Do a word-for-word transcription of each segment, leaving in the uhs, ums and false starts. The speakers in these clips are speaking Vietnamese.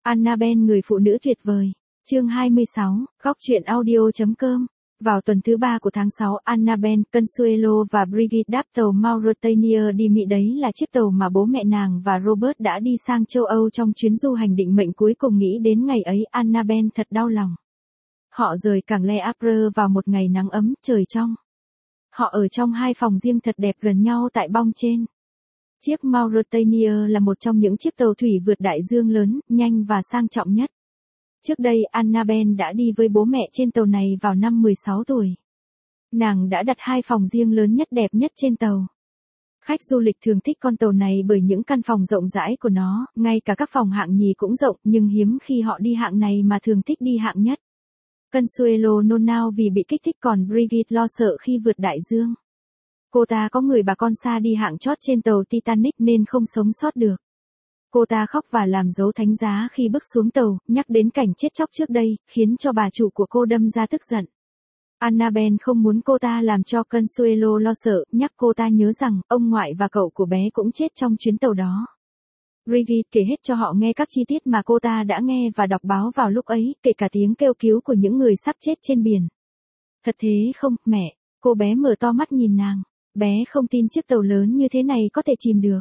Annabelle người phụ nữ tuyệt vời. Chương hai mươi sáu, góc truyện audio.com. Vào tuần thứ ba của tháng sáu, Annabelle, Consuelo và Brigitte đáp tàu Mauretania đi Mỹ, đấy là chiếc tàu mà bố mẹ nàng và Robert đã đi sang châu Âu trong chuyến du hành định mệnh cuối cùng. Nghĩ đến ngày ấy, Annabelle thật đau lòng. Họ rời cảng Le Havre vào một ngày nắng ấm, trời trong. Họ ở trong hai phòng riêng thật đẹp gần nhau tại bong trên. Chiếc Mauretania là một trong những chiếc tàu thủy vượt đại dương lớn, nhanh và sang trọng nhất. Trước đây Annabelle đã đi với bố mẹ trên tàu này vào năm mười sáu tuổi. Nàng đã đặt hai phòng riêng lớn nhất đẹp nhất trên tàu. Khách du lịch thường thích con tàu này bởi những căn phòng rộng rãi của nó, ngay cả các phòng hạng nhì cũng rộng, nhưng hiếm khi họ đi hạng này mà thường thích đi hạng nhất. Consuelo nôn nao vì bị kích thích, còn Brigitte lo sợ khi vượt đại dương. Cô ta có người bà con xa đi hạng chót trên tàu Titanic nên không sống sót được. Cô ta khóc và làm dấu thánh giá khi bước xuống tàu, nhắc đến cảnh chết chóc trước đây, khiến cho bà chủ của cô đâm ra tức giận. Annabelle không muốn cô ta làm cho Consuelo lo sợ, nhắc cô ta nhớ rằng ông ngoại và cậu của bé cũng chết trong chuyến tàu đó. Brigitte kể hết cho họ nghe các chi tiết mà cô ta đã nghe và đọc báo vào lúc ấy, kể cả tiếng kêu cứu của những người sắp chết trên biển. Thật thế không, mẹ? Cô bé mở to mắt nhìn nàng. Bé không tin chiếc tàu lớn như thế này có thể chìm được.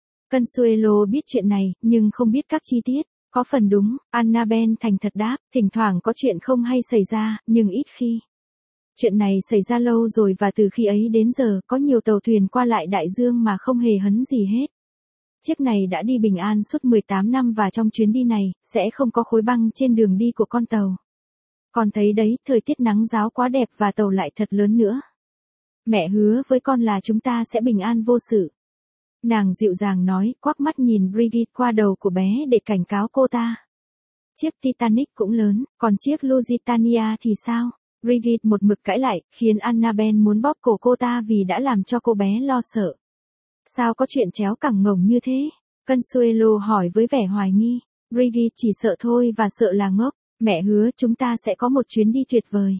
Consuelo biết chuyện này, nhưng không biết các chi tiết. Có phần đúng, Annabelle thành thật đáp, thỉnh thoảng có chuyện không hay xảy ra, nhưng ít khi. Chuyện này xảy ra lâu rồi và từ khi ấy đến giờ, có nhiều tàu thuyền qua lại đại dương mà không hề hấn gì hết. Chiếc này đã đi bình an suốt mười tám năm và trong chuyến đi này, sẽ không có khối băng trên đường đi của con tàu. Con thấy đấy, thời tiết nắng ráo quá đẹp và tàu lại thật lớn nữa. Mẹ hứa với con là chúng ta sẽ bình an vô sự. Nàng dịu dàng nói, quắc mắt nhìn Brigitte qua đầu của bé để cảnh cáo cô ta. Chiếc Titanic cũng lớn, còn chiếc Lusitania thì sao? Brigitte một mực cãi lại, khiến Annabelle muốn bóp cổ cô ta vì đã làm cho cô bé lo sợ. Sao có chuyện chéo cẳng ngồng như thế? Consuelo hỏi với vẻ hoài nghi. Brigitte chỉ sợ thôi và sợ là ngốc. Mẹ hứa chúng ta sẽ có một chuyến đi tuyệt vời.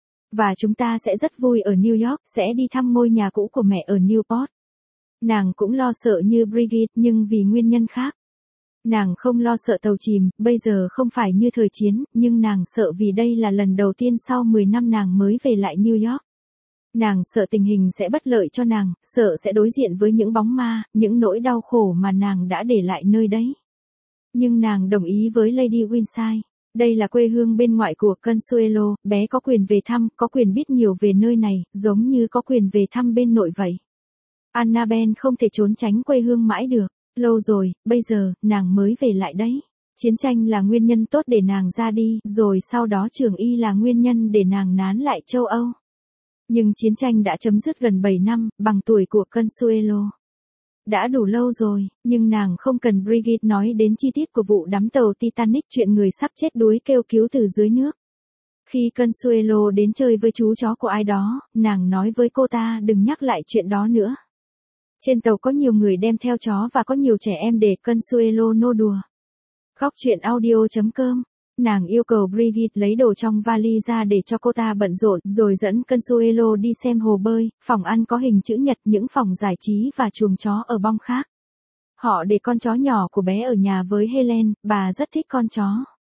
Và chúng ta sẽ rất vui ở New York, sẽ đi thăm ngôi nhà cũ của mẹ ở Newport. Nàng cũng lo sợ như Brigitte nhưng vì nguyên nhân khác. Nàng không lo sợ tàu chìm, bây giờ không phải như thời chiến, nhưng nàng sợ vì đây là lần đầu tiên sau mười năm nàng mới về lại New York. Nàng sợ tình hình sẽ bất lợi cho nàng, sợ sẽ đối diện với những bóng ma, những nỗi đau khổ mà nàng đã để lại nơi đấy. Nhưng nàng đồng ý với Lady Winside. Đây là quê hương bên ngoại của Consuelo, bé có quyền về thăm, có quyền biết nhiều về nơi này, giống như có quyền về thăm bên nội vậy. Annabelle không thể trốn tránh quê hương mãi được, lâu rồi, bây giờ, nàng mới về lại đấy. Chiến tranh là nguyên nhân tốt để nàng ra đi, rồi sau đó trường y là nguyên nhân để nàng nán lại châu Âu. Nhưng chiến tranh đã chấm dứt gần bảy năm, bằng tuổi của Consuelo. Đã đủ lâu rồi, nhưng nàng không cần Brigitte nói đến chi tiết của vụ đắm tàu Titanic, chuyện người sắp chết đuối kêu cứu từ dưới nước. Khi Consuelo đến chơi với chú chó của ai đó, nàng nói với cô ta đừng nhắc lại chuyện đó nữa. Trên tàu có nhiều người đem theo chó và có nhiều trẻ em để Consuelo nô đùa. Góc truyện audio.com. Nàng yêu cầu Brigitte lấy đồ trong vali ra để cho cô ta bận rộn, rồi dẫn Consuelo đi xem hồ bơi, phòng ăn có hình chữ nhật, những phòng giải trí và chuồng chó ở bong khác. Họ để con chó nhỏ của bé ở nhà với Helen, bà rất thích con chó.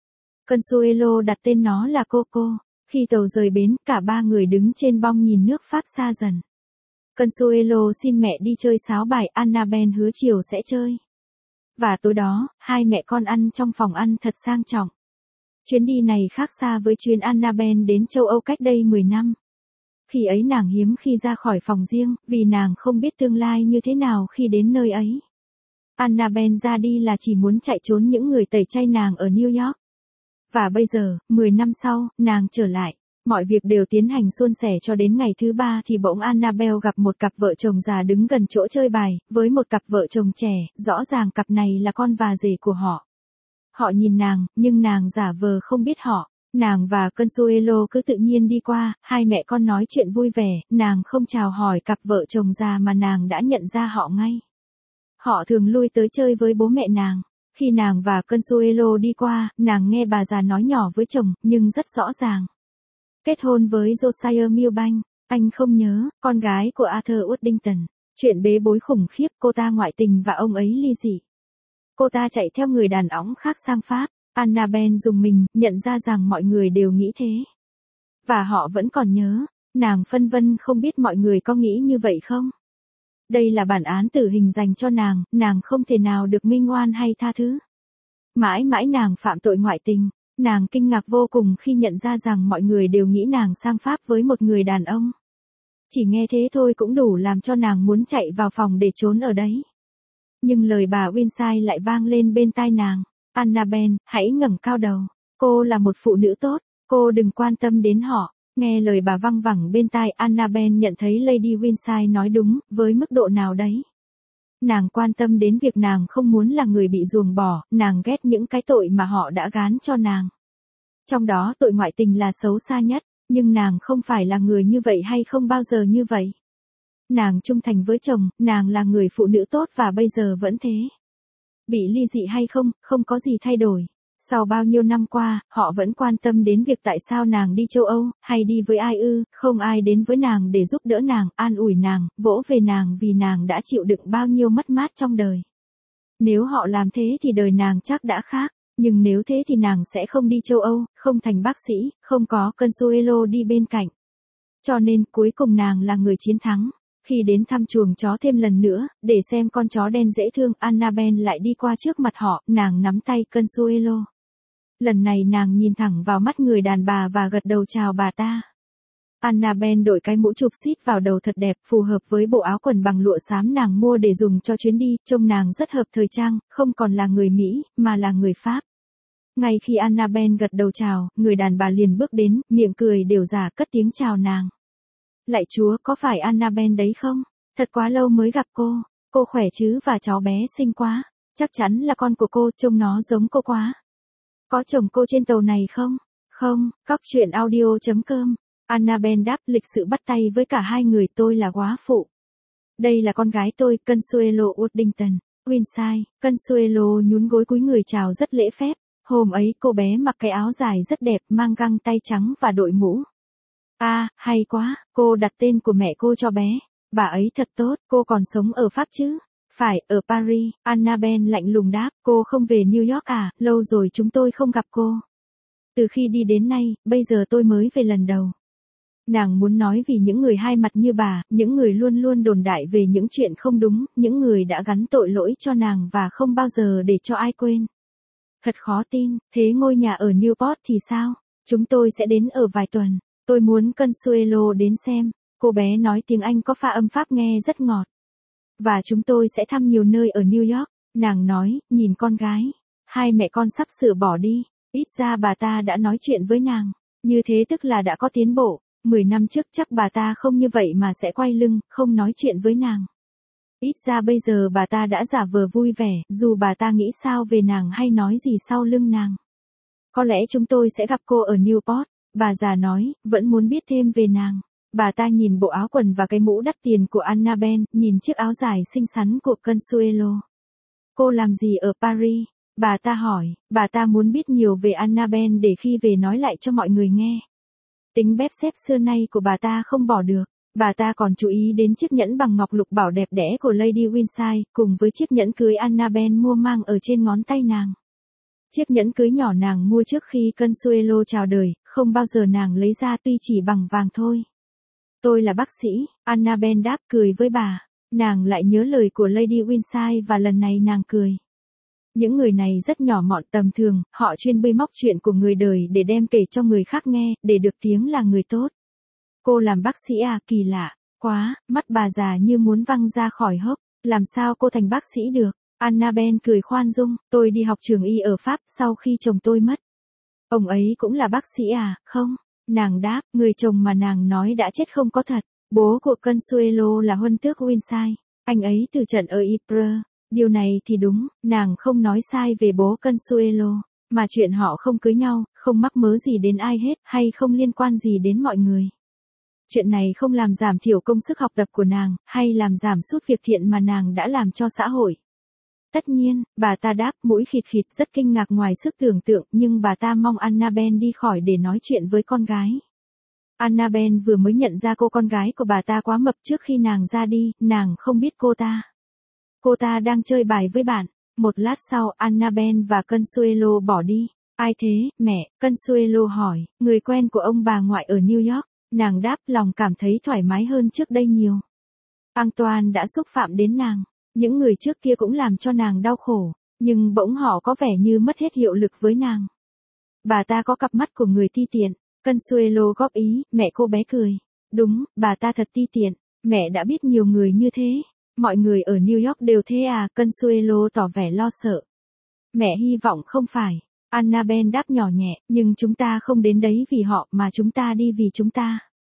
Consuelo đặt tên nó là Coco. Khi tàu rời bến, cả ba người đứng trên bong nhìn nước Pháp xa dần. Consuelo xin mẹ đi chơi sáo bài, Annabelle hứa chiều sẽ chơi. Và tối đó, hai mẹ con ăn trong phòng ăn thật sang trọng. Chuyến đi này khác xa với chuyến Annabelle đến châu Âu cách đây mười năm. Khi ấy nàng hiếm khi ra khỏi phòng riêng, vì nàng không biết tương lai như thế nào khi đến nơi ấy. Annabelle ra đi là chỉ muốn chạy trốn những người tẩy chay nàng ở New York. Và bây giờ, mười năm sau, nàng trở lại. Mọi việc đều tiến hành suôn sẻ cho đến ngày thứ ba thì bỗng Annabelle gặp một cặp vợ chồng già đứng gần chỗ chơi bài, với một cặp vợ chồng trẻ, rõ ràng cặp này là con và rể của họ. Họ nhìn nàng, nhưng nàng giả vờ không biết họ. Nàng và Consuelo cứ tự nhiên đi qua, hai mẹ con nói chuyện vui vẻ, nàng không chào hỏi cặp vợ chồng già mà nàng đã nhận ra họ ngay. Họ thường lui tới chơi với bố mẹ nàng. Khi nàng và Consuelo đi qua, nàng nghe bà già nói nhỏ với chồng, nhưng rất rõ ràng. Kết hôn với Josiah Milbank, anh không nhớ, con gái của Arthur Waddington. Chuyện bế bối khủng khiếp, cô ta ngoại tình và ông ấy ly dị. Cô ta chạy theo người đàn ông khác sang Pháp. Annabelle rùng mình, nhận ra rằng mọi người đều nghĩ thế. Và họ vẫn còn nhớ, nàng phân vân không biết mọi người có nghĩ như vậy không? Đây là bản án tử hình dành cho nàng, nàng không thể nào được minh oan hay tha thứ. Mãi mãi nàng phạm tội ngoại tình, nàng kinh ngạc vô cùng khi nhận ra rằng mọi người đều nghĩ nàng sang Pháp với một người đàn ông. Chỉ nghe thế thôi cũng đủ làm cho nàng muốn chạy vào phòng để trốn ở đấy. Nhưng lời bà Winside lại vang lên bên tai nàng. Annabelle, hãy ngẩng cao đầu. Cô là một phụ nữ tốt, cô đừng quan tâm đến họ. Nghe lời bà văng vẳng bên tai, Annabelle nhận thấy Lady Winside nói đúng, với mức độ nào đấy. Nàng quan tâm đến việc nàng không muốn là người bị ruồng bỏ, nàng ghét những cái tội mà họ đã gán cho nàng. Trong đó tội ngoại tình là xấu xa nhất, nhưng nàng không phải là người như vậy hay không bao giờ như vậy. Nàng trung thành với chồng, nàng là người phụ nữ tốt và bây giờ vẫn thế. Bị ly dị hay không, không có gì thay đổi. Sau bao nhiêu năm qua, họ vẫn quan tâm đến việc tại sao nàng đi châu Âu, hay đi với ai ư, không ai đến với nàng để giúp đỡ nàng, an ủi nàng, vỗ về nàng vì nàng đã chịu đựng bao nhiêu mất mát trong đời. Nếu họ làm thế thì đời nàng chắc đã khác, nhưng nếu thế thì nàng sẽ không đi châu Âu, không thành bác sĩ, không có Consuelo đi bên cạnh. Cho nên cuối cùng nàng là người chiến thắng. Khi đến thăm chuồng chó thêm lần nữa, để xem con chó đen dễ thương, Annabelle lại đi qua trước mặt họ, nàng nắm tay Consuelo. Lần này nàng nhìn thẳng vào mắt người đàn bà và gật đầu chào bà ta. Annabelle đội cái mũ chụp xít vào đầu thật đẹp, phù hợp với bộ áo quần bằng lụa xám nàng mua để dùng cho chuyến đi, trông nàng rất hợp thời trang, không còn là người Mỹ, mà là người Pháp. Ngay khi Annabelle gật đầu chào, người đàn bà liền bước đến, miệng cười đều giả cất tiếng chào nàng. Lạy Chúa, có phải Annabelle đấy không? Thật quá lâu mới gặp cô. Cô khỏe chứ và cháu bé xinh quá. Chắc chắn là con của cô, trông nó giống cô quá. Có chồng cô trên tàu này không? Không, cóc truyện audio chấm com. Annabelle đáp lịch sự bắt tay với cả hai người, tôi là góa phụ. Đây là con gái tôi, Consuelo Worthington. Winside, Consuelo nhún gối cúi người chào rất lễ phép. Hôm ấy cô bé mặc cái áo dài rất đẹp, mang găng tay trắng và đội mũ. À, hay quá, cô đặt tên của mẹ cô cho bé. Bà ấy thật tốt, cô còn sống ở Pháp chứ? Phải, ở Paris, Annabelle lạnh lùng đáp, cô không về New York à, lâu rồi chúng tôi không gặp cô. Từ khi đi đến nay, bây giờ tôi mới về lần đầu. Nàng muốn nói vì những người hai mặt như bà, những người luôn luôn đồn đại về những chuyện không đúng, những người đã gắn tội lỗi cho nàng và không bao giờ để cho ai quên. Thật khó tin, thế ngôi nhà ở Newport thì sao? Chúng tôi sẽ đến ở vài tuần. Tôi muốn Consuelo đến xem. Cô bé nói tiếng Anh có pha âm Pháp nghe rất ngọt. Và chúng tôi sẽ thăm nhiều nơi ở New York. Nàng nói, nhìn con gái. Hai mẹ con sắp sửa bỏ đi. Ít ra bà ta đã nói chuyện với nàng. Như thế tức là đã có tiến bộ. Mười năm trước chắc bà ta không như vậy mà sẽ quay lưng, không nói chuyện với nàng. Ít ra bây giờ bà ta đã giả vờ vui vẻ, dù bà ta nghĩ sao về nàng hay nói gì sau lưng nàng. Có lẽ chúng tôi sẽ gặp cô ở Newport. Bà già nói, vẫn muốn biết thêm về nàng. Bà ta nhìn bộ áo quần và cái mũ đắt tiền của Annabelle, nhìn chiếc áo dài xinh xắn của Consuelo. Cô làm gì ở Paris? Bà ta hỏi, bà ta muốn biết nhiều về Annabelle để khi về nói lại cho mọi người nghe. Tính bếp xếp xưa nay của bà ta không bỏ được. Bà ta còn chú ý đến chiếc nhẫn bằng ngọc lục bảo đẹp đẽ của Lady Winside, cùng với chiếc nhẫn cưới Annabelle mua mang ở trên ngón tay nàng. Chiếc nhẫn cưới nhỏ nàng mua trước khi Consuelo chào đời, không bao giờ nàng lấy ra tuy chỉ bằng vàng thôi. Tôi là bác sĩ, Annabelle đáp cười với bà. Nàng lại nhớ lời của Lady Winside và lần này nàng cười. Những người này rất nhỏ mọn tầm thường, họ chuyên bới móc chuyện của người đời để đem kể cho người khác nghe, để được tiếng là người tốt. Cô làm bác sĩ à, kỳ lạ, quá, mắt bà già như muốn văng ra khỏi hốc, làm sao cô thành bác sĩ được? Annabelle cười khoan dung, tôi đi học trường y ở Pháp sau khi chồng tôi mất. Ông ấy cũng là bác sĩ à, không? Nàng đáp, người chồng mà nàng nói đã chết không có thật. Bố của Consuelo là huân tước Winside, anh ấy từ trận ở Ypres. Điều này thì đúng, nàng không nói sai về bố Consuelo, mà chuyện họ không cưới nhau, không mắc mớ gì đến ai hết, hay không liên quan gì đến mọi người. Chuyện này không làm giảm thiểu công sức học tập của nàng, hay làm giảm sút việc thiện mà nàng đã làm cho xã hội. Tất nhiên, bà ta đáp, mũi khịt khịt rất kinh ngạc ngoài sức tưởng tượng, nhưng bà ta mong Annabelle đi khỏi để nói chuyện với con gái. Annabelle vừa mới nhận ra cô con gái của bà ta quá mập trước khi nàng ra đi, nàng không biết cô ta. Cô ta đang chơi bài với bạn. Một lát sau, Annabelle và Consuelo bỏ đi. Ai thế, mẹ? Consuelo hỏi, người quen của ông bà ngoại ở New York. Nàng đáp, lòng cảm thấy thoải mái hơn trước đây nhiều. Antoine đã xúc phạm đến nàng. Những người trước kia cũng làm cho nàng đau khổ. Nhưng bỗng họ có vẻ như mất hết hiệu lực với nàng. Bà ta có cặp mắt của người ti tiện. Consuelo góp ý, mẹ cô bé cười. Đúng, bà ta thật ti tiện. Mẹ đã biết nhiều người như thế. Mọi người ở New York đều thế à? Consuelo tỏ vẻ lo sợ. Mẹ hy vọng không phải. Annabelle đáp nhỏ nhẹ, nhưng chúng ta không đến đấy vì họ mà chúng ta đi vì chúng ta.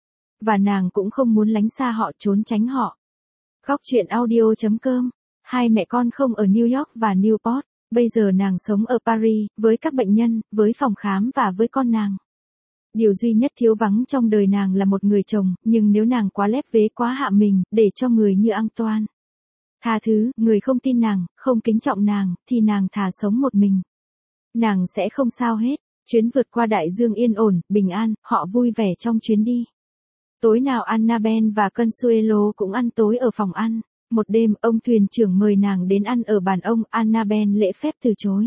Và nàng cũng không muốn lánh xa họ, trốn tránh họ. Góc truyện audio chấm com. Hai mẹ con không ở New York và Newport. Bây giờ nàng sống ở Paris, với các bệnh nhân, với phòng khám và với con nàng. Điều duy nhất thiếu vắng trong đời nàng là một người chồng, nhưng nếu nàng quá lép vế quá hạ mình, để cho người như Antoine tha thứ, người không tin nàng, không kính trọng nàng, thì nàng thà sống một mình. Nàng sẽ không sao hết. Chuyến vượt qua đại dương yên ổn, bình an, họ vui vẻ trong chuyến đi. Tối nào Annabelle và Consuelo cũng ăn tối ở phòng ăn. Một đêm, ông thuyền trưởng mời nàng đến ăn ở bàn ông, Annabelle lễ phép từ chối.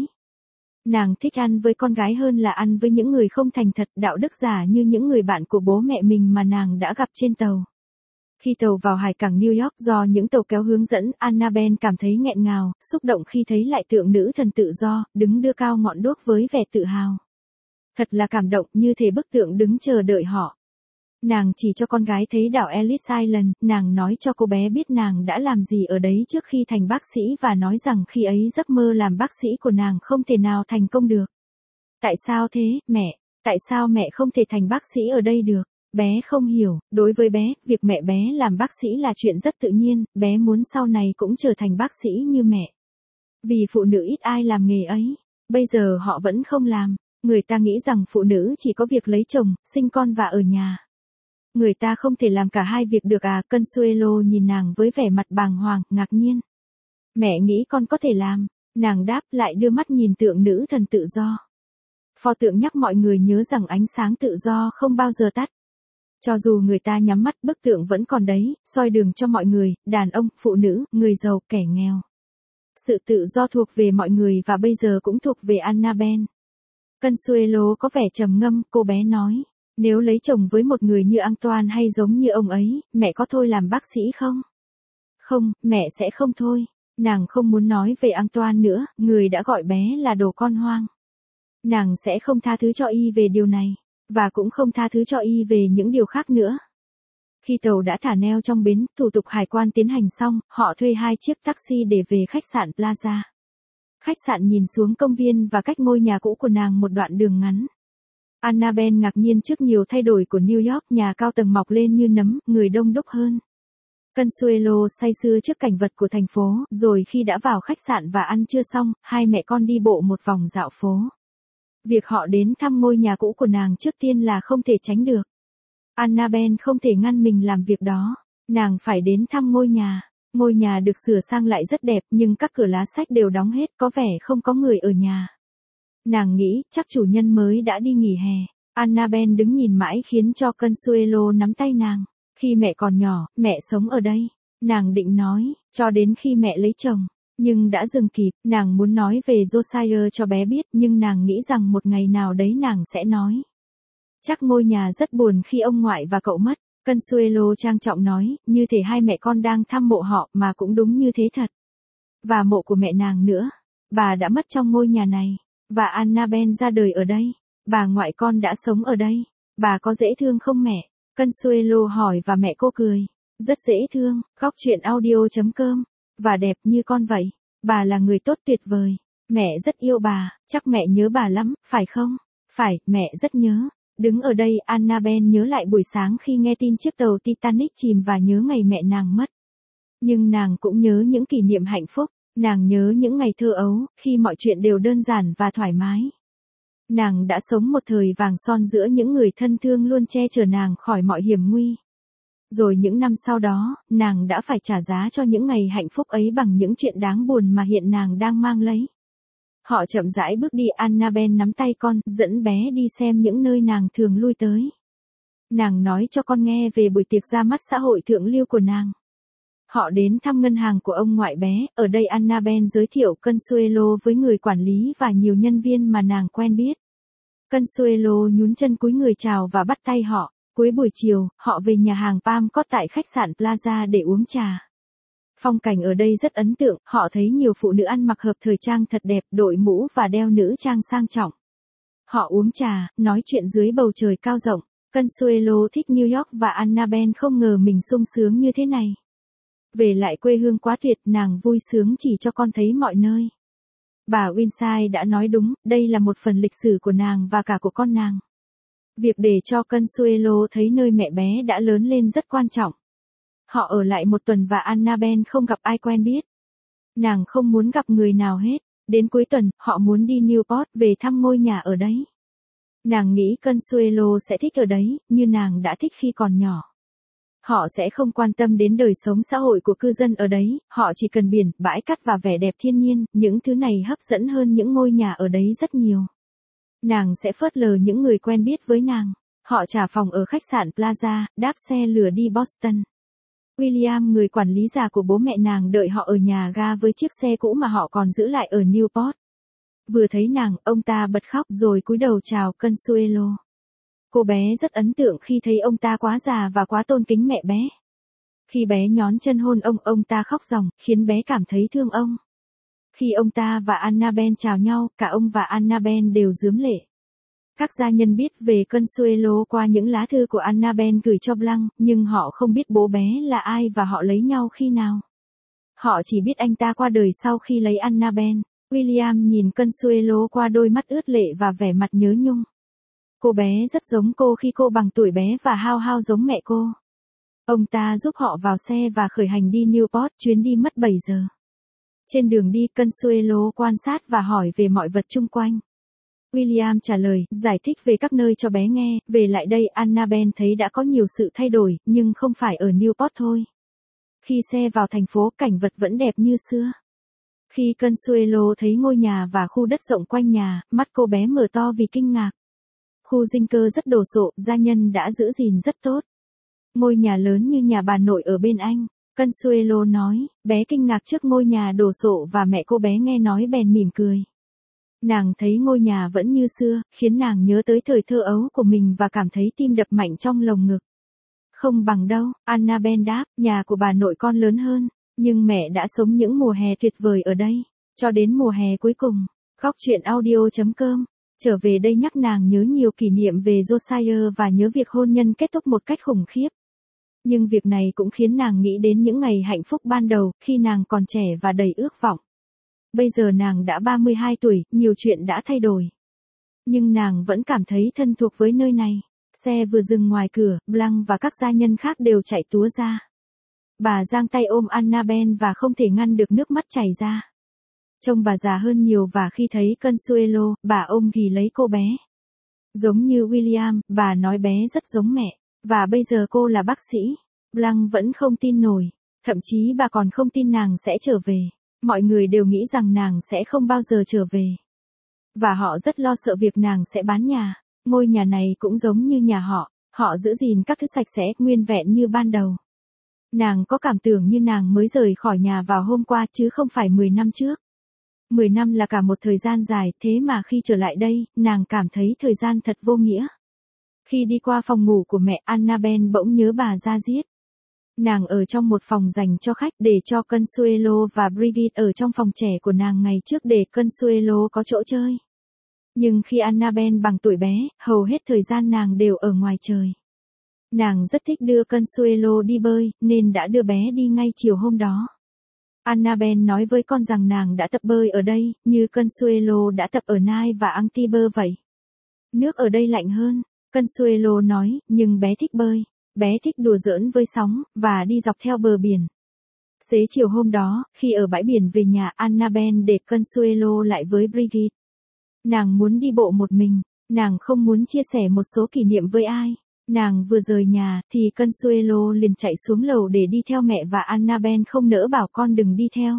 Nàng thích ăn với con gái hơn là ăn với những người không thành thật, đạo đức giả như những người bạn của bố mẹ mình mà nàng đã gặp trên tàu. Khi tàu vào hải cảng New York do những tàu kéo hướng dẫn, Annabelle cảm thấy nghẹn ngào, xúc động khi thấy lại tượng nữ thần tự do, đứng đưa cao ngọn đuốc với vẻ tự hào. Thật là cảm động, như thể bức tượng đứng chờ đợi họ. Nàng chỉ cho con gái thấy đảo Ellis Island, nàng nói cho cô bé biết nàng đã làm gì ở đấy trước khi thành bác sĩ và nói rằng khi ấy giấc mơ làm bác sĩ của nàng không thể nào thành công được. Tại sao thế, mẹ? Tại sao mẹ không thể thành bác sĩ ở đây được? Bé không hiểu, đối với bé, việc mẹ bé làm bác sĩ là chuyện rất tự nhiên, bé muốn sau này cũng trở thành bác sĩ như mẹ. Vì phụ nữ ít ai làm nghề ấy, bây giờ họ vẫn không làm. Người ta nghĩ rằng phụ nữ chỉ có việc lấy chồng, sinh con và ở nhà. Người ta không thể làm cả hai việc được à? Consuelo nhìn nàng với vẻ mặt bàng hoàng, ngạc nhiên. Mẹ nghĩ con có thể làm. Nàng đáp, lại đưa mắt nhìn tượng nữ thần tự do. Pho tượng nhắc mọi người nhớ rằng ánh sáng tự do không bao giờ tắt. Cho dù người ta nhắm mắt, bức tượng vẫn còn đấy, soi đường cho mọi người, đàn ông, phụ nữ, người giàu, kẻ nghèo. Sự tự do thuộc về mọi người và bây giờ cũng thuộc về Annabelle. Consuelo có vẻ trầm ngâm, cô bé nói. Nếu lấy chồng với một người như Antoine hay giống như ông ấy, mẹ có thôi làm bác sĩ không? Không, mẹ sẽ không thôi. Nàng không muốn nói về Antoine nữa, người đã gọi bé là đồ con hoang. Nàng sẽ không tha thứ cho y về điều này, và cũng không tha thứ cho y về những điều khác nữa. Khi tàu đã thả neo trong bến, thủ tục hải quan tiến hành xong, họ thuê hai chiếc taxi để về khách sạn Plaza. Khách sạn nhìn xuống công viên và cách ngôi nhà cũ của nàng một đoạn đường ngắn. Annabelle ngạc nhiên trước nhiều thay đổi của New York, nhà cao tầng mọc lên như nấm, người đông đúc hơn. Consuelo say sưa trước cảnh vật của thành phố, rồi khi đã vào khách sạn và ăn trưa xong, hai mẹ con đi bộ một vòng dạo phố. Việc họ đến thăm ngôi nhà cũ của nàng trước tiên là không thể tránh được. Annabelle không thể ngăn mình làm việc đó. Nàng phải đến thăm ngôi nhà. Ngôi nhà được sửa sang lại rất đẹp nhưng các cửa lá sách đều đóng hết, có vẻ không có người ở nhà. Nàng nghĩ chắc chủ nhân mới đã đi nghỉ hè. Annabelle đứng nhìn mãi khiến cho Consuelo nắm tay nàng. Khi mẹ còn nhỏ, mẹ sống ở đây. Nàng định nói, cho đến khi mẹ lấy chồng. Nhưng đã dừng kịp, nàng muốn nói về Josiah cho bé biết nhưng nàng nghĩ rằng một ngày nào đấy nàng sẽ nói. Chắc ngôi nhà rất buồn khi ông ngoại và cậu mất. Consuelo trang trọng nói, như thể hai mẹ con đang thăm mộ họ mà cũng đúng như thế thật. Và mộ của mẹ nàng nữa. Bà đã mất trong ngôi nhà này. Và Annabelle ra đời ở đây. Bà ngoại con đã sống ở đây. Bà có dễ thương không mẹ? Consuelo hỏi và mẹ cô cười. Rất dễ thương, góc truyện audio chấm com. Và đẹp như con vậy. Bà là người tốt tuyệt vời. Mẹ rất yêu bà, chắc mẹ nhớ bà lắm, phải không? Phải, mẹ rất nhớ. Đứng ở đây, Annabelle nhớ lại buổi sáng khi nghe tin chiếc tàu Titanic chìm và nhớ ngày mẹ nàng mất. Nhưng nàng cũng nhớ những kỷ niệm hạnh phúc. Nàng nhớ những ngày thơ ấu, khi mọi chuyện đều đơn giản và thoải mái. Nàng đã sống một thời vàng son giữa những người thân thương luôn che chở nàng khỏi mọi hiểm nguy. Rồi những năm sau đó, nàng đã phải trả giá cho những ngày hạnh phúc ấy bằng những chuyện đáng buồn mà hiện nàng đang mang lấy. Họ chậm rãi bước đi, Annabelle nắm tay con, dẫn bé đi xem những nơi nàng thường lui tới. Nàng nói cho con nghe về buổi tiệc ra mắt xã hội thượng lưu của nàng. Họ đến thăm ngân hàng của ông ngoại bé, ở đây Annabelle giới thiệu Consuelo với người quản lý và nhiều nhân viên mà nàng quen biết. Consuelo nhún chân cúi người chào và bắt tay họ. Cuối buổi chiều, họ về nhà hàng Palm Court tại khách sạn Plaza để uống trà. Phong cảnh ở đây rất ấn tượng, họ thấy nhiều phụ nữ ăn mặc hợp thời trang thật đẹp, đội mũ và đeo nữ trang sang trọng. Họ uống trà, nói chuyện dưới bầu trời cao rộng. Consuelo thích New York và Annabelle không ngờ mình sung sướng như thế này. Về lại quê hương quá tuyệt, nàng vui sướng chỉ cho con thấy mọi nơi. Bà Winside đã nói đúng, đây là một phần lịch sử của nàng và cả của con nàng. Việc để cho Consuelo thấy nơi mẹ bé đã lớn lên rất quan trọng. Họ ở lại một tuần và Annabelle không gặp ai quen biết. Nàng không muốn gặp người nào hết. Đến cuối tuần, họ muốn đi Newport về thăm ngôi nhà ở đấy. Nàng nghĩ Consuelo sẽ thích ở đấy, như nàng đã thích khi còn nhỏ. Họ sẽ không quan tâm đến đời sống xã hội của cư dân ở đấy, họ chỉ cần biển, bãi cát và vẻ đẹp thiên nhiên, những thứ này hấp dẫn hơn những ngôi nhà ở đấy rất nhiều. Nàng sẽ phớt lờ những người quen biết với nàng. Họ trả phòng ở khách sạn Plaza, đáp xe lửa đi Boston. William, người quản lý già của bố mẹ nàng, đợi họ ở nhà ga với chiếc xe cũ mà họ còn giữ lại ở Newport. Vừa thấy nàng, ông ta bật khóc rồi cúi đầu chào Consuelo. Cô bé rất ấn tượng khi thấy ông ta quá già và quá tôn kính mẹ bé. Khi bé nhón chân hôn ông, ông ta khóc ròng, khiến bé cảm thấy thương ông. Khi ông ta và Annabelle chào nhau, cả ông và Annabelle đều rướm lệ. Các gia nhân biết về Consuelo qua những lá thư của Annabelle gửi cho Blanc, nhưng họ không biết bố bé là ai và họ lấy nhau khi nào. Họ chỉ biết anh ta qua đời sau khi lấy Annabelle. William nhìn Consuelo qua đôi mắt ướt lệ và vẻ mặt nhớ nhung. Cô bé rất giống cô khi cô bằng tuổi bé và hao hao giống mẹ cô. Ông ta giúp họ vào xe và khởi hành đi Newport, chuyến đi mất bảy giờ. Trên đường đi, Consuelo quan sát và hỏi về mọi vật chung quanh. William trả lời, giải thích về các nơi cho bé nghe. Về lại đây, Annabelle thấy đã có nhiều sự thay đổi, nhưng không phải ở Newport thôi. Khi xe vào thành phố, cảnh vật vẫn đẹp như xưa. Khi Consuelo thấy ngôi nhà và khu đất rộng quanh nhà, mắt cô bé mở to vì kinh ngạc. Khu dinh cơ rất đồ sộ, gia nhân đã giữ gìn rất tốt. Ngôi nhà lớn như nhà bà nội ở bên anh. Consuelo nói, bé kinh ngạc trước ngôi nhà đồ sộ và mẹ cô bé nghe nói bèn mỉm cười. Nàng thấy ngôi nhà vẫn như xưa, khiến nàng nhớ tới thời thơ ấu của mình và cảm thấy tim đập mạnh trong lồng ngực. Không bằng đâu, Annabelle đáp, nhà của bà nội con lớn hơn, nhưng mẹ đã sống những mùa hè tuyệt vời ở đây, cho đến mùa hè cuối cùng. Góc truyện audio chấm com trở về đây nhắc nàng nhớ nhiều kỷ niệm về Josiah và nhớ việc hôn nhân kết thúc một cách khủng khiếp. Nhưng việc này cũng khiến nàng nghĩ đến những ngày hạnh phúc ban đầu, khi nàng còn trẻ và đầy ước vọng. Bây giờ nàng đã ba mươi hai tuổi, nhiều chuyện đã thay đổi. Nhưng nàng vẫn cảm thấy thân thuộc với nơi này. Xe vừa dừng ngoài cửa, Blanc và các gia nhân khác đều chạy túa ra. Bà giang tay ôm Annabelle và không thể ngăn được nước mắt chảy ra. Trông bà già hơn nhiều và khi thấy Consuelo, bà ôm ghì lấy cô bé. Giống như William, bà nói bé rất giống mẹ. Và bây giờ cô là bác sĩ. Blanc vẫn không tin nổi. Thậm chí bà còn không tin nàng sẽ trở về. Mọi người đều nghĩ rằng nàng sẽ không bao giờ trở về. Và họ rất lo sợ việc nàng sẽ bán nhà. Ngôi nhà này cũng giống như nhà họ. Họ giữ gìn các thứ sạch sẽ, nguyên vẹn như ban đầu. Nàng có cảm tưởng như nàng mới rời khỏi nhà vào hôm qua chứ không phải mười năm trước. mười năm là cả một thời gian dài, thế mà khi trở lại đây, nàng cảm thấy thời gian thật vô nghĩa. Khi đi qua phòng ngủ của mẹ, Annabelle bỗng nhớ bà ra giết. Nàng ở trong một phòng dành cho khách để cho Consuelo và Brigitte ở trong phòng trẻ của nàng ngày trước để Consuelo có chỗ chơi. Nhưng khi Annabelle bằng tuổi bé, hầu hết thời gian nàng đều ở ngoài trời. Nàng rất thích đưa Consuelo đi bơi, nên đã đưa bé đi ngay chiều hôm đó. Annabelle nói với con rằng nàng đã tập bơi ở đây, như Consuelo đã tập ở Nile và Antibes vậy. Nước ở đây lạnh hơn, Consuelo nói, nhưng bé thích bơi. Bé thích đùa giỡn với sóng, và đi dọc theo bờ biển. Xế chiều hôm đó, khi ở bãi biển về nhà, Annabelle để Consuelo lại với Brigitte. Nàng muốn đi bộ một mình, nàng không muốn chia sẻ một số kỷ niệm với ai. Nàng vừa rời nhà, thì Consuelo liền chạy xuống lầu để đi theo mẹ và Annabelle không nỡ bảo con đừng đi theo.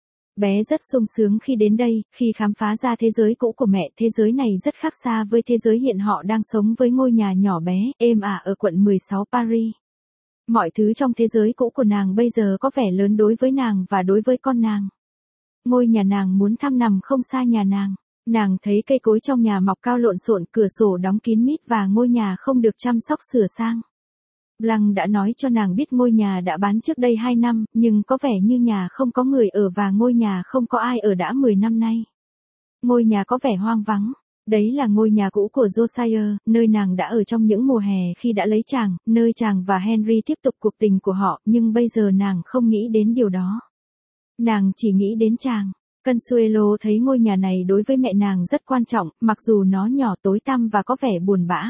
Bé rất sung sướng khi đến đây, khi khám phá ra thế giới cũ của mẹ. Thế giới này rất khác xa với thế giới hiện họ đang sống với ngôi nhà nhỏ bé, êm ả ở quận mười sáu Paris. Mọi thứ trong thế giới cũ của nàng bây giờ có vẻ lớn đối với nàng và đối với con nàng. Ngôi nhà nàng muốn thăm nằm không xa nhà nàng. Nàng thấy cây cối trong nhà mọc cao lộn xộn, cửa sổ đóng kín mít và ngôi nhà không được chăm sóc sửa sang. Blanc đã nói cho nàng biết ngôi nhà đã bán trước đây hai năm, nhưng có vẻ như nhà không có người ở và ngôi nhà không có ai ở đã mười năm nay. Ngôi nhà có vẻ hoang vắng. Đấy là ngôi nhà cũ của Josiah, nơi nàng đã ở trong những mùa hè khi đã lấy chàng, nơi chàng và Henry tiếp tục cuộc tình của họ, nhưng bây giờ nàng không nghĩ đến điều đó. Nàng chỉ nghĩ đến chàng. Consuelo thấy ngôi nhà này đối với mẹ nàng rất quan trọng, mặc dù nó nhỏ tối tăm và có vẻ buồn bã.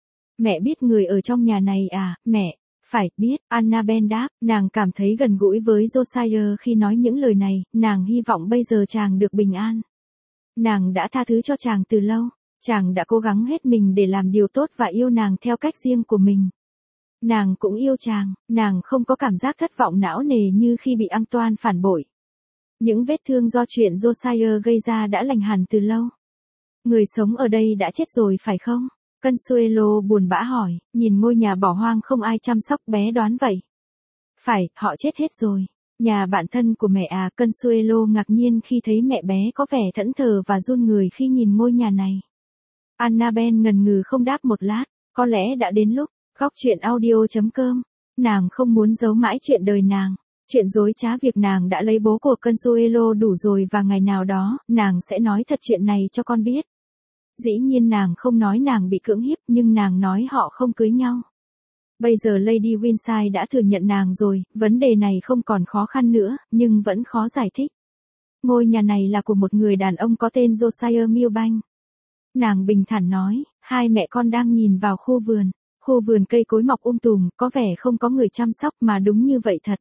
Mẹ biết người ở trong nhà này à, mẹ? Phải, biết, Annabel đáp, nàng cảm thấy gần gũi với Josiah khi nói những lời này, nàng hy vọng bây giờ chàng được bình an. Nàng đã tha thứ cho chàng từ lâu, chàng đã cố gắng hết mình để làm điều tốt và yêu nàng theo cách riêng của mình. Nàng cũng yêu chàng, nàng không có cảm giác thất vọng não nề như khi bị Antoine phản bội. Những vết thương do chuyện Josiah gây ra đã lành hẳn từ lâu. Người sống ở đây đã chết rồi phải không? Consuelo buồn bã hỏi, nhìn ngôi nhà bỏ hoang không ai chăm sóc, bé đoán vậy. Phải, họ chết hết rồi. Nhà bạn thân của mẹ à? Consuelo ngạc nhiên khi thấy mẹ bé có vẻ thẫn thờ và run người khi nhìn ngôi nhà này. Annabel ngần ngừ không đáp một lát, có lẽ đã đến lúc. Góc truyện audio chấm com. Nàng không muốn giấu mãi chuyện đời nàng. Chuyện dối trá việc nàng đã lấy bố của Consuelo đủ rồi và ngày nào đó, nàng sẽ nói thật chuyện này cho con biết. Dĩ nhiên nàng không nói nàng bị cưỡng hiếp, nhưng nàng nói họ không cưới nhau. Bây giờ Lady Winside đã thừa nhận nàng rồi, vấn đề này không còn khó khăn nữa, nhưng vẫn khó giải thích. Ngôi nhà này là của một người đàn ông có tên Josiah Milbank. Nàng bình thản nói, hai mẹ con đang nhìn vào khu vườn. Khu vườn cây cối mọc um tùm, có vẻ không có người chăm sóc mà đúng như vậy thật.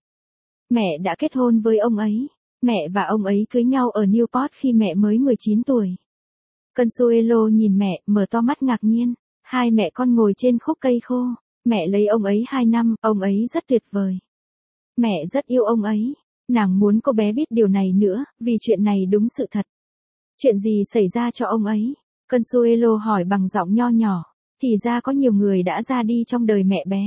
Mẹ đã kết hôn với ông ấy. Mẹ và ông ấy cưới nhau ở Newport khi mẹ mới mười chín tuổi. Consuelo nhìn mẹ, mở to mắt ngạc nhiên. Hai mẹ con ngồi trên khúc cây khô. Mẹ lấy ông ấy hai năm, ông ấy rất tuyệt vời. Mẹ rất yêu ông ấy. Nàng muốn cô bé biết điều này nữa, vì chuyện này đúng sự thật. Chuyện gì xảy ra cho ông ấy? Consuelo hỏi bằng giọng nho nhỏ. Thì ra có nhiều người đã ra đi trong đời mẹ bé.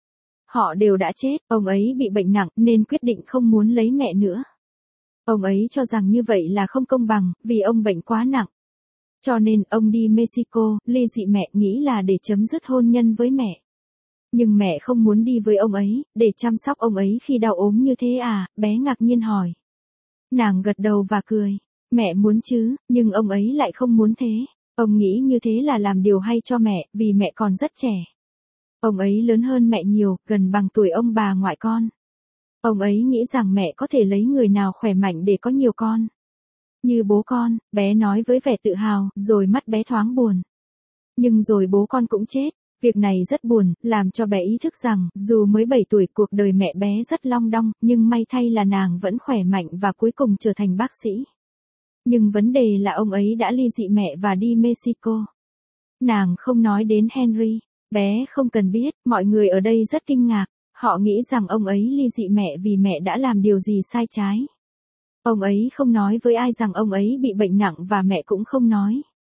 Họ đều đã chết, ông ấy bị bệnh nặng nên quyết định không muốn lấy mẹ nữa. Ông ấy cho rằng như vậy là không công bằng, vì ông bệnh quá nặng. Cho nên ông đi Mexico, ly dị mẹ, nghĩ là để chấm dứt hôn nhân với mẹ. Nhưng mẹ không muốn đi với ông ấy, để chăm sóc ông ấy khi đau ốm như thế à? Bé ngạc nhiên hỏi. Nàng gật đầu và cười. Mẹ muốn chứ, nhưng ông ấy lại không muốn thế. Ông nghĩ như thế là làm điều hay cho mẹ, vì mẹ còn rất trẻ. Ông ấy lớn hơn mẹ nhiều, gần bằng tuổi ông bà ngoại con. Ông ấy nghĩ rằng mẹ có thể lấy người nào khỏe mạnh để có nhiều con. Như bố con, bé nói với vẻ tự hào, rồi mắt bé thoáng buồn. Nhưng rồi bố con cũng chết. Việc này rất buồn, làm cho bé ý thức rằng, dù mới bảy tuổi, cuộc đời mẹ bé rất long đong, nhưng may thay là nàng vẫn khỏe mạnh và cuối cùng trở thành bác sĩ. Nhưng vấn đề là ông ấy đã ly dị mẹ và đi Mexico. Nàng không nói đến Henry. Bé không cần biết, mọi người ở đây rất kinh ngạc. Họ nghĩ rằng ông ấy ly dị mẹ vì mẹ đã làm điều gì sai trái. Ông ấy không nói với ai rằng ông ấy bị bệnh nặng và mẹ cũng không nói.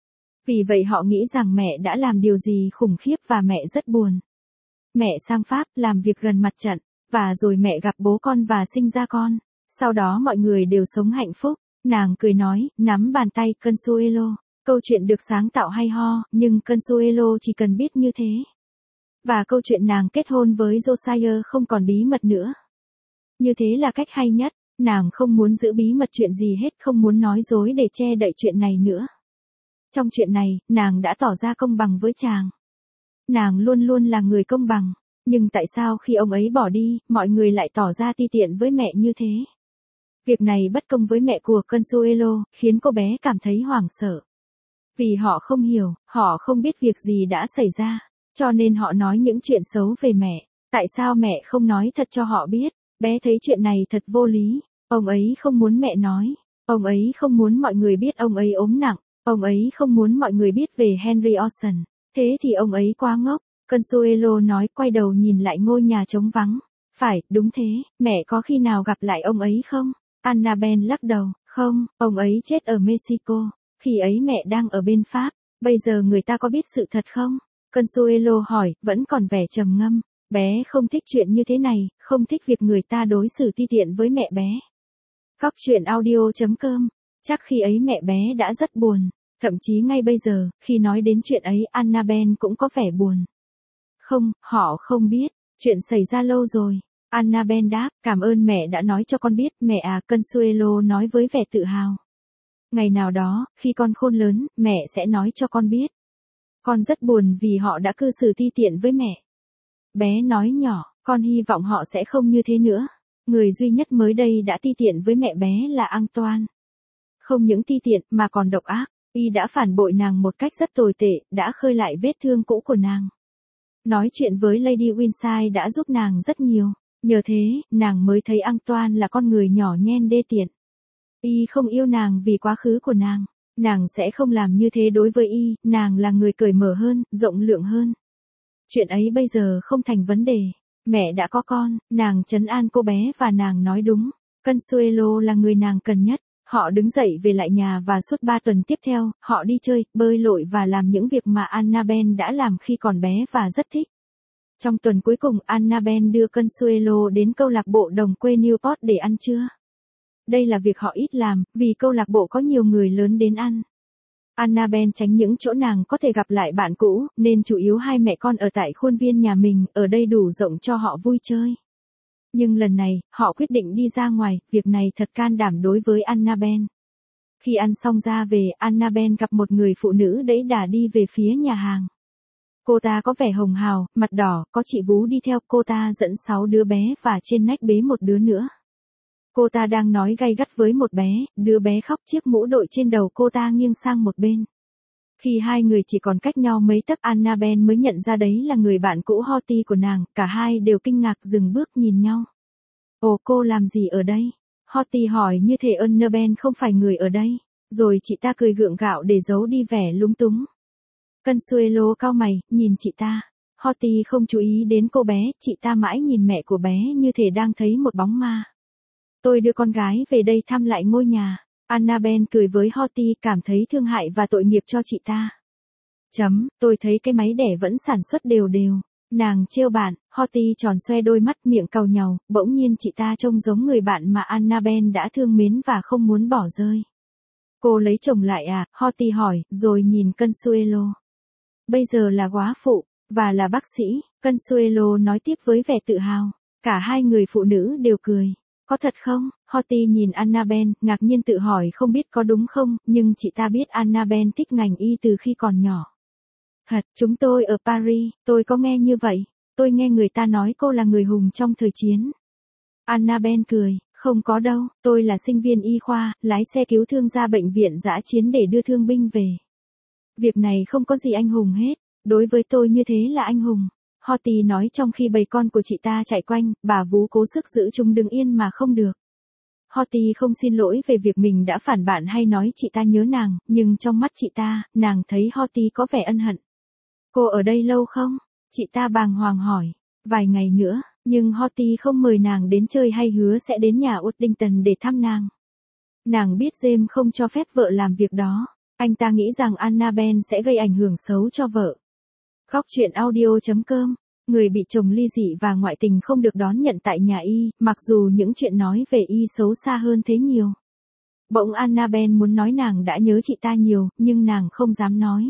Vì vậy họ nghĩ rằng mẹ đã làm điều gì khủng khiếp và mẹ rất buồn. Mẹ sang Pháp làm việc gần mặt trận, và rồi mẹ gặp bố con và sinh ra con. Sau đó mọi người đều sống hạnh phúc. Nàng cười nói, nắm bàn tay Consuelo. Câu chuyện được sáng tạo hay ho, nhưng Consuelo chỉ cần biết như thế. Và câu chuyện nàng kết hôn với Josiah không còn bí mật nữa. Như thế là cách hay nhất. Nàng không muốn giữ bí mật chuyện gì hết, không muốn nói dối để che đậy chuyện này nữa. Trong chuyện này, nàng đã tỏ ra công bằng với chàng. Nàng luôn luôn là người công bằng. Nhưng tại sao khi ông ấy bỏ đi, mọi người lại tỏ ra ti tiện với mẹ như thế? Việc này bất công với mẹ của Consuelo, khiến cô bé cảm thấy hoảng sợ. Vì họ không hiểu, họ không biết việc gì đã xảy ra, cho nên họ nói những chuyện xấu về mẹ. Tại sao mẹ không nói thật cho họ biết? Bé thấy chuyện này thật vô lý. Ông ấy không muốn mẹ nói. Ông ấy không muốn mọi người biết ông ấy ốm nặng. Ông ấy không muốn mọi người biết về Henry Orson. Thế thì ông ấy quá ngốc. Consuelo nói, quay đầu nhìn lại ngôi nhà trống vắng. Phải, đúng thế, mẹ có khi nào gặp lại ông ấy không? Annabel lắc đầu, không, ông ấy chết ở Mexico. Khi ấy mẹ đang ở bên Pháp. Bây giờ người ta có biết sự thật không? Consuelo hỏi, vẫn còn vẻ trầm ngâm. Bé không thích chuyện như thế này, không thích việc người ta đối xử ti tiện với mẹ bé. Góc truyện audio chấm com. Chắc khi ấy mẹ bé đã rất buồn. Thậm chí ngay bây giờ, khi nói đến chuyện ấy Annabelle cũng có vẻ buồn. Không, họ không biết, chuyện xảy ra lâu rồi. Annabelle đáp, cảm ơn mẹ đã nói cho con biết, mẹ à, Consuelo nói với vẻ tự hào. Ngày nào đó, khi con khôn lớn, mẹ sẽ nói cho con biết. Con rất buồn vì họ đã cư xử ti tiện với mẹ. Bé nói nhỏ, con hy vọng họ sẽ không như thế nữa. Người duy nhất mới đây đã ti tiện với mẹ bé là Antoine. Không những ti tiện mà còn độc ác, y đã phản bội nàng một cách rất tồi tệ, đã khơi lại vết thương cũ của nàng. Nói chuyện với Lady Winside đã giúp nàng rất nhiều, nhờ thế, nàng mới thấy Antoine là con người nhỏ nhen đê tiện. Y không yêu nàng vì quá khứ của nàng, nàng sẽ không làm như thế đối với y, nàng là người cởi mở hơn, rộng lượng hơn. Chuyện ấy bây giờ không thành vấn đề, mẹ đã có con, nàng trấn an cô bé và nàng nói đúng, Consuelo là người nàng cần nhất. Họ đứng dậy về lại nhà và suốt ba tuần tiếp theo, họ đi chơi, bơi lội và làm những việc mà Annabelle đã làm khi còn bé và rất thích. Trong tuần cuối cùng, Annabelle đưa Consuelo đến câu lạc bộ đồng quê Newport để ăn trưa. Đây là việc họ ít làm, vì câu lạc bộ có nhiều người lớn đến ăn. Annabelle tránh những chỗ nàng có thể gặp lại bạn cũ, nên chủ yếu hai mẹ con ở tại khuôn viên nhà mình, ở đây đủ rộng cho họ vui chơi. Nhưng lần này, họ quyết định đi ra ngoài, việc này thật can đảm đối với Annabelle. Khi ăn xong ra về, Annabelle gặp một người phụ nữ đẫy đà đi về phía nhà hàng. Cô ta có vẻ hồng hào, mặt đỏ, có chị vú đi theo, cô ta dẫn sáu đứa bé và trên nách bế một đứa nữa. Cô ta đang nói gay gắt với một bé, đứa bé khóc chiếc mũ đội trên đầu cô ta nghiêng sang một bên. Khi hai người chỉ còn cách nhau mấy tấc Annabelle mới nhận ra đấy là người bạn cũ Horty của nàng, cả hai đều kinh ngạc dừng bước nhìn nhau. Ồ, cô làm gì ở đây? Horty hỏi như thể Annabelle không phải người ở đây, rồi chị ta cười gượng gạo để giấu đi vẻ lúng túng. Consuelo cau mày, nhìn chị ta. Horty không chú ý đến cô bé, chị ta mãi nhìn mẹ của bé như thể đang thấy một bóng ma. Tôi đưa con gái về đây thăm lại ngôi nhà. Annabelle cười với Horty, cảm thấy thương hại và tội nghiệp cho chị ta. Chấm, tôi thấy cái máy đẻ vẫn sản xuất đều đều. Nàng trêu bạn, Horty tròn xoe đôi mắt miệng cau nhàu, bỗng nhiên chị ta trông giống người bạn mà Annabelle đã thương mến và không muốn bỏ rơi. Cô lấy chồng lại à? Horty hỏi, rồi nhìn Consuelo. Bây giờ là góa phụ, và là bác sĩ, Consuelo nói tiếp với vẻ tự hào. Cả hai người phụ nữ đều cười. Có thật không? Horty nhìn Annabelle, ngạc nhiên tự hỏi không biết có đúng không, nhưng chị ta biết Annabelle thích ngành y từ khi còn nhỏ. Thật, chúng tôi ở Paris, tôi có nghe như vậy. Tôi nghe người ta nói cô là người hùng trong thời chiến. Annabelle cười, không có đâu, tôi là sinh viên y khoa, lái xe cứu thương ra bệnh viện dã chiến để đưa thương binh về. Việc này không có gì anh hùng hết, đối với tôi như thế là anh hùng. Horty nói trong khi bầy con của chị ta chạy quanh, bà vú cố sức giữ chúng đứng yên mà không được. Horty không xin lỗi về việc mình đã phản bạn hay nói chị ta nhớ nàng, nhưng trong mắt chị ta, nàng thấy Horty có vẻ ân hận. Cô ở đây lâu không? Chị ta bàng hoàng hỏi. Vài ngày nữa, nhưng Horty không mời nàng đến chơi hay hứa sẽ đến nhà Udington để thăm nàng. Nàng biết James không cho phép vợ làm việc đó. Anh ta nghĩ rằng Annabelle sẽ gây ảnh hưởng xấu cho vợ. Góc truyện audio chấm com. Người bị chồng ly dị và ngoại tình không được đón nhận tại nhà y, mặc dù những chuyện nói về y xấu xa hơn thế nhiều. Bỗng Annabelle muốn nói nàng đã nhớ chị ta nhiều, nhưng nàng không dám nói.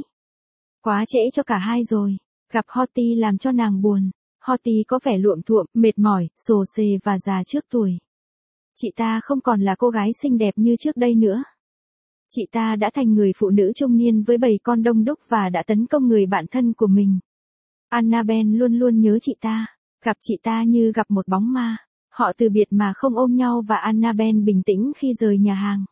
Quá trễ cho cả hai rồi. Gặp Horty làm cho nàng buồn. Horty có vẻ luộm thuộm, mệt mỏi, xồ xề và già trước tuổi. Chị ta không còn là cô gái xinh đẹp như trước đây nữa. Chị ta đã thành người phụ nữ trung niên với bầy con đông đúc và đã tấn công người bạn thân của mình. Annabelle luôn luôn nhớ chị ta, gặp chị ta như gặp một bóng ma. Họ từ biệt mà không ôm nhau và Annabelle bình tĩnh khi rời nhà hàng.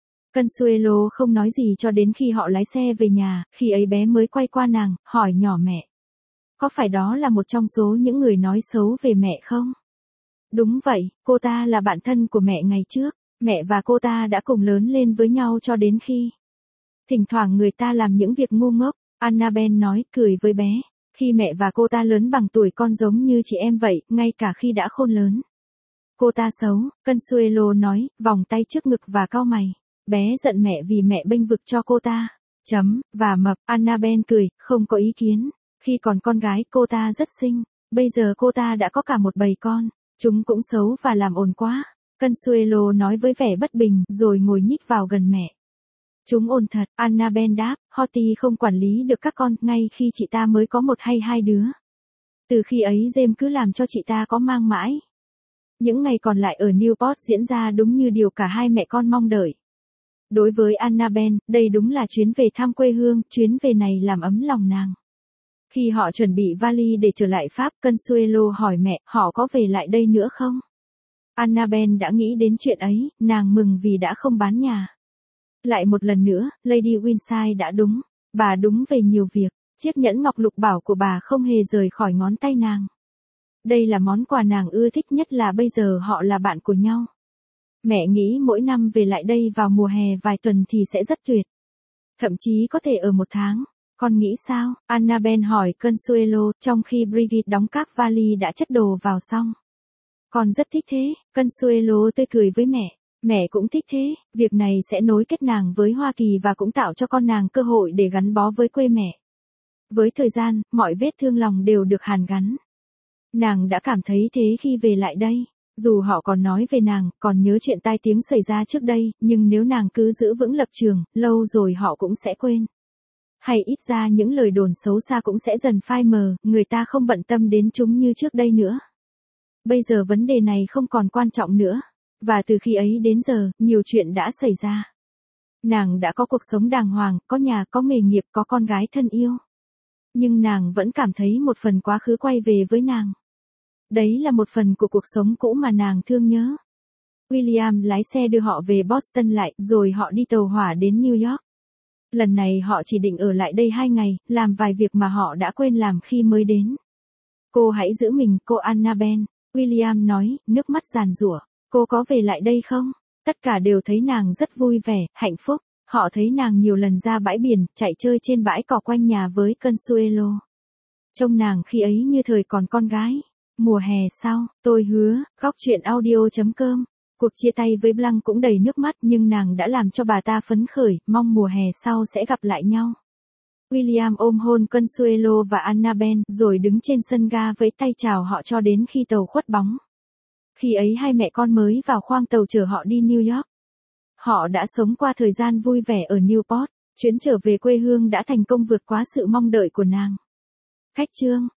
Consuelo không nói gì cho đến khi họ lái xe về nhà, khi ấy bé mới quay qua nàng, hỏi nhỏ mẹ. Có phải đó là một trong số những người nói xấu về mẹ không? Đúng vậy, cô ta là bạn thân của mẹ ngày trước, mẹ và cô ta đã cùng lớn lên với nhau cho đến khi. Thỉnh thoảng người ta làm những việc ngu ngốc, Annabelle nói, cười với bé. Khi mẹ và cô ta lớn bằng tuổi con giống như chị em vậy, ngay cả khi đã khôn lớn. Cô ta xấu, Consuelo nói, vòng tay trước ngực và cau mày. Bé giận mẹ vì mẹ bênh vực cho cô ta. Chấm, và mập, Annabelle cười, không có ý kiến. Khi còn con gái cô ta rất xinh, bây giờ cô ta đã có cả một bầy con. Chúng cũng xấu và làm ồn quá. Consuelo nói với vẻ bất bình rồi ngồi nhích vào gần mẹ. Chúng ổn thật, Annabelle đáp, Horty không quản lý được các con, ngay khi chị ta mới có một hay hai đứa. Từ khi ấy James cứ làm cho chị ta có mang mãi. Những ngày còn lại ở Newport diễn ra đúng như điều cả hai mẹ con mong đợi. Đối với Annabelle, đây đúng là chuyến về thăm quê hương, chuyến về này làm ấm lòng nàng. Khi họ chuẩn bị vali để trở lại Pháp, Consuelo hỏi mẹ, họ có về lại đây nữa không? Annabelle đã nghĩ đến chuyện ấy, nàng mừng vì đã không bán nhà. Lại một lần nữa, Lady Winside đã đúng. Bà đúng về nhiều việc. Chiếc nhẫn ngọc lục bảo của bà không hề rời khỏi ngón tay nàng. Đây là món quà nàng ưa thích nhất, là bây giờ họ là bạn của nhau. Mẹ nghĩ mỗi năm về lại đây vào mùa hè vài tuần thì sẽ rất tuyệt. Thậm chí có thể ở một tháng. Con nghĩ sao? Annabelle hỏi Consuelo, trong khi Brigitte đóng các vali đã chất đồ vào xong. Con rất thích thế, Consuelo tươi cười với mẹ. Mẹ cũng thích thế, việc này sẽ nối kết nàng với Hoa Kỳ và cũng tạo cho con nàng cơ hội để gắn bó với quê mẹ. Với thời gian, mọi vết thương lòng đều được hàn gắn. Nàng đã cảm thấy thế khi về lại đây. Dù họ còn nói về nàng, còn nhớ chuyện tai tiếng xảy ra trước đây, nhưng nếu nàng cứ giữ vững lập trường, lâu rồi họ cũng sẽ quên. Hay ít ra những lời đồn xấu xa cũng sẽ dần phai mờ, người ta không bận tâm đến chúng như trước đây nữa. Bây giờ vấn đề này không còn quan trọng nữa. Và từ khi ấy đến giờ, nhiều chuyện đã xảy ra. Nàng đã có cuộc sống đàng hoàng, có nhà, có nghề nghiệp, có con gái thân yêu. Nhưng nàng vẫn cảm thấy một phần quá khứ quay về với nàng. Đấy là một phần của cuộc sống cũ mà nàng thương nhớ. William lái xe đưa họ về Boston lại, rồi họ đi tàu hỏa đến New York. Lần này họ chỉ định ở lại đây hai ngày, làm vài việc mà họ đã quên làm khi mới đến. Cô hãy giữ mình, cô Annabelle, William nói, nước mắt giàn giụa. Cô có về lại đây không? Tất cả đều thấy nàng rất vui vẻ, hạnh phúc. Họ thấy nàng nhiều lần ra bãi biển, chạy chơi trên bãi cỏ quanh nhà với Consuelo. Trông nàng khi ấy như thời còn con gái. Mùa hè sau, tôi hứa, góc truyện audio chấm com. Cuộc chia tay với Blanc cũng đầy nước mắt, nhưng nàng đã làm cho bà ta phấn khởi, mong mùa hè sau sẽ gặp lại nhau. William ôm hôn Consuelo và Annabelle, rồi đứng trên sân ga vẫy tay chào họ cho đến khi tàu khuất bóng. Khi ấy hai mẹ con mới vào khoang tàu chở họ đi New York. Họ đã sống qua thời gian vui vẻ ở Newport, chuyến trở về quê hương đã thành công vượt quá sự mong đợi của nàng. Khách chương